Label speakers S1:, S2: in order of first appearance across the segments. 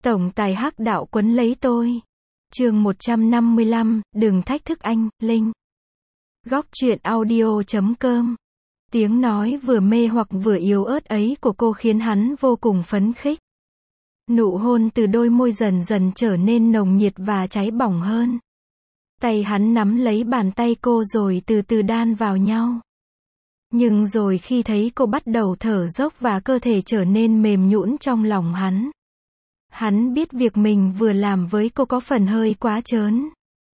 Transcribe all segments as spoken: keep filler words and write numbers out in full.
S1: Tổng tài hắc đạo quấn lấy tôi. Chương một trăm năm mươi lăm, đừng thách thức anh, Linh. Góc truyện audio chấm com. Tiếng nói vừa mê hoặc vừa yếu ớt ấy của cô khiến hắn vô cùng phấn khích. Nụ hôn từ đôi môi dần dần trở nên nồng nhiệt và cháy bỏng hơn. Tay hắn nắm lấy bàn tay cô rồi từ từ đan vào nhau. Nhưng rồi khi thấy cô bắt đầu thở dốc và cơ thể trở nên mềm nhũn trong lòng hắn, hắn biết việc mình vừa làm với cô có phần hơi quá trớn.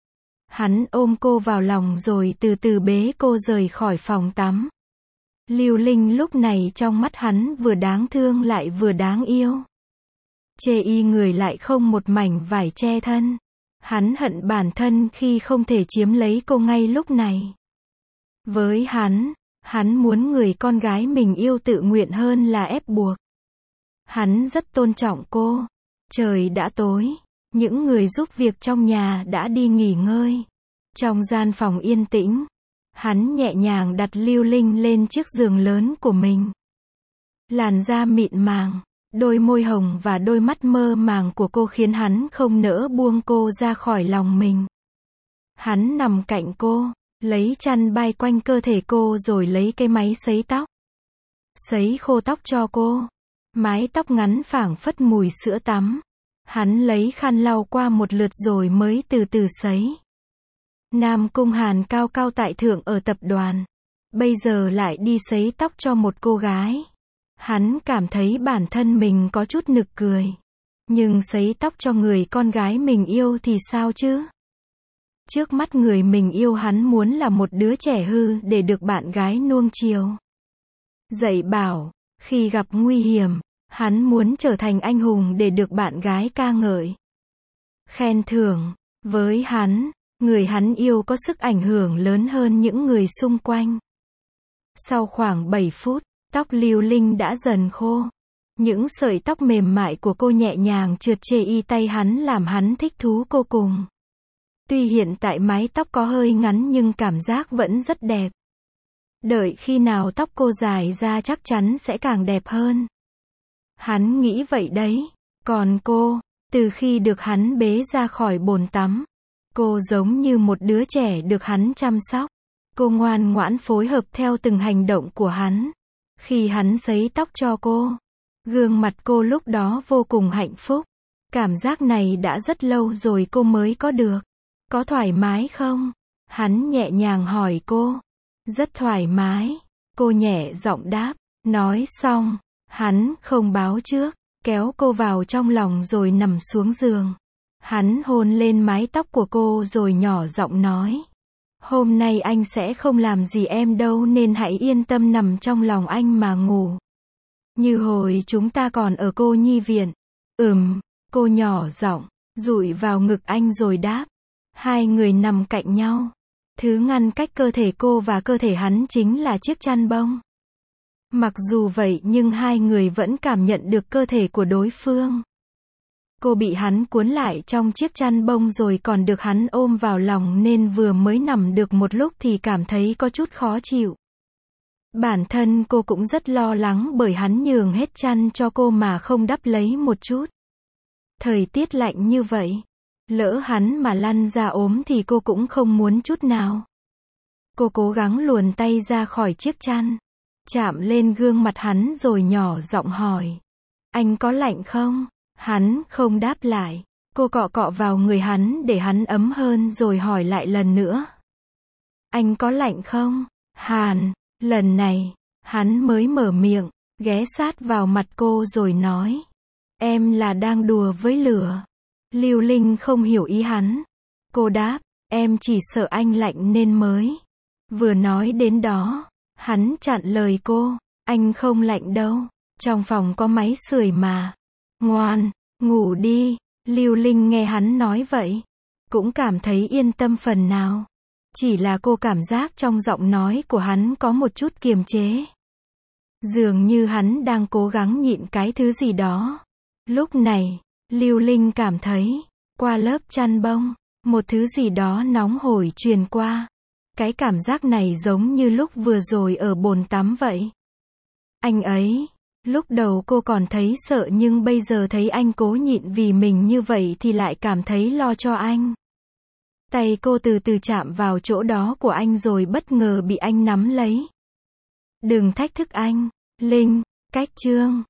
S1: Hắn ôm cô vào lòng rồi từ từ bế cô rời khỏi phòng tắm. Lưu Linh lúc này trong mắt hắn vừa đáng thương lại vừa đáng yêu. Chê y người lại không một mảnh vải che thân. Hắn hận bản thân khi không thể chiếm lấy cô ngay lúc này. Với hắn, hắn muốn người con gái mình yêu tự nguyện hơn là ép buộc. Hắn rất tôn trọng cô. Trời đã tối, những người giúp việc trong nhà đã đi nghỉ ngơi. Trong gian phòng yên tĩnh, hắn nhẹ nhàng đặt Lưu Linh lên chiếc giường lớn của mình. Làn da mịn màng, đôi môi hồng và đôi mắt mơ màng của cô khiến hắn không nỡ buông cô ra khỏi lòng mình. Hắn nằm cạnh cô, lấy chăn bay quanh cơ thể cô rồi lấy cái máy sấy tóc. Sấy khô tóc cho cô. Mái tóc ngắn phảng phất mùi sữa tắm. Hắn lấy khăn lau qua một lượt rồi mới từ từ sấy. Nam Cung Hàn cao cao tại thượng ở tập đoàn. Bây giờ lại đi sấy tóc cho một cô gái. Hắn cảm thấy bản thân mình có chút nực cười. Nhưng sấy tóc cho người con gái mình yêu thì sao chứ? Trước mắt người mình yêu hắn muốn là một đứa trẻ hư để được bạn gái nuông chiều. Dạy bảo, khi gặp nguy hiểm, hắn muốn trở thành anh hùng để được bạn gái ca ngợi. Khen thưởng, với hắn, người hắn yêu có sức ảnh hưởng lớn hơn những người xung quanh. Sau khoảng bảy phút, tóc Lưu Linh đã dần khô. Những sợi tóc mềm mại của cô nhẹ nhàng trượt chê y tay hắn làm hắn thích thú cô cùng. Tuy hiện tại mái tóc có hơi ngắn nhưng cảm giác vẫn rất đẹp. Đợi khi nào tóc cô dài ra chắc chắn sẽ càng đẹp hơn. Hắn nghĩ vậy đấy. Còn cô, từ khi được hắn bế ra khỏi bồn tắm, cô giống như một đứa trẻ được hắn chăm sóc. Cô ngoan ngoãn phối hợp theo từng hành động của hắn. Khi hắn sấy tóc cho cô, gương mặt cô lúc đó vô cùng hạnh phúc. Cảm giác này đã rất lâu rồi cô mới có được. Có thoải mái không? Hắn nhẹ nhàng hỏi cô. Rất thoải mái. Cô nhẹ giọng đáp. Nói xong, hắn không báo trước, kéo cô vào trong lòng rồi nằm xuống giường. Hắn hôn lên mái tóc của cô rồi nhỏ giọng nói. Hôm nay anh sẽ không làm gì em đâu nên hãy yên tâm nằm trong lòng anh mà ngủ. Như hồi chúng ta còn ở cô nhi viện. Ừm, cô nhỏ giọng, dụi vào ngực anh rồi đáp. Hai người nằm cạnh nhau. Thứ ngăn cách cơ thể cô và cơ thể hắn chính là chiếc chăn bông. Mặc dù vậy nhưng hai người vẫn cảm nhận được cơ thể của đối phương. Cô bị hắn cuốn lại trong chiếc chăn bông rồi còn được hắn ôm vào lòng nên vừa mới nằm được một lúc thì cảm thấy có chút khó chịu. Bản thân cô cũng rất lo lắng bởi hắn nhường hết chăn cho cô mà không đắp lấy một chút. Thời tiết lạnh như vậy, lỡ hắn mà lăn ra ốm thì cô cũng không muốn chút nào. Cô cố gắng luồn tay ra khỏi chiếc chăn, chạm lên gương mặt hắn rồi nhỏ giọng hỏi. Anh có lạnh không? Hắn không đáp lại. Cô cọ cọ vào người hắn để hắn ấm hơn rồi hỏi lại lần nữa. Anh có lạnh không? Hàn, lần này, hắn mới mở miệng, ghé sát vào mặt cô rồi nói. Em là đang đùa với lửa. Lưu Linh không hiểu ý hắn. Cô đáp, em chỉ sợ anh lạnh nên mới. Vừa nói đến đó, hắn chặn lời cô. Anh không lạnh đâu. Trong phòng có máy sưởi mà. Ngoan, ngủ đi. Lưu Linh nghe hắn nói vậy, cũng cảm thấy yên tâm phần nào. Chỉ là cô cảm giác trong giọng nói của hắn có một chút kiềm chế. Dường như hắn đang cố gắng nhịn cái thứ gì đó. Lúc này, Lưu Linh cảm thấy, qua lớp chăn bông, một thứ gì đó nóng hổi truyền qua. Cái cảm giác này giống như lúc vừa rồi ở bồn tắm vậy. Anh ấy, Lúc đầu cô còn thấy sợ nhưng bây giờ thấy anh cố nhịn vì mình như vậy thì lại cảm thấy lo cho anh. Tay cô từ từ chạm vào chỗ đó của anh rồi bất ngờ bị anh nắm lấy. Đừng thách thức anh, Linh, cách chương.